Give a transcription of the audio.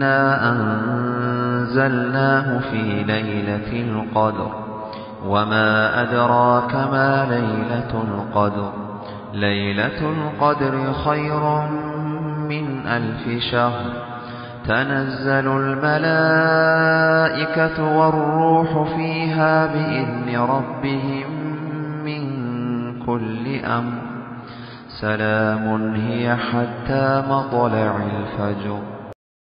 إنا أنزلناه في ليلة القدر وما أدراك ما ليلة القدر ليلة القدر خير من 1000 شهر تنزل الملائكة والروح فيها بإذن ربهم من كل أمر سلام هي حتى مطلع الفجر.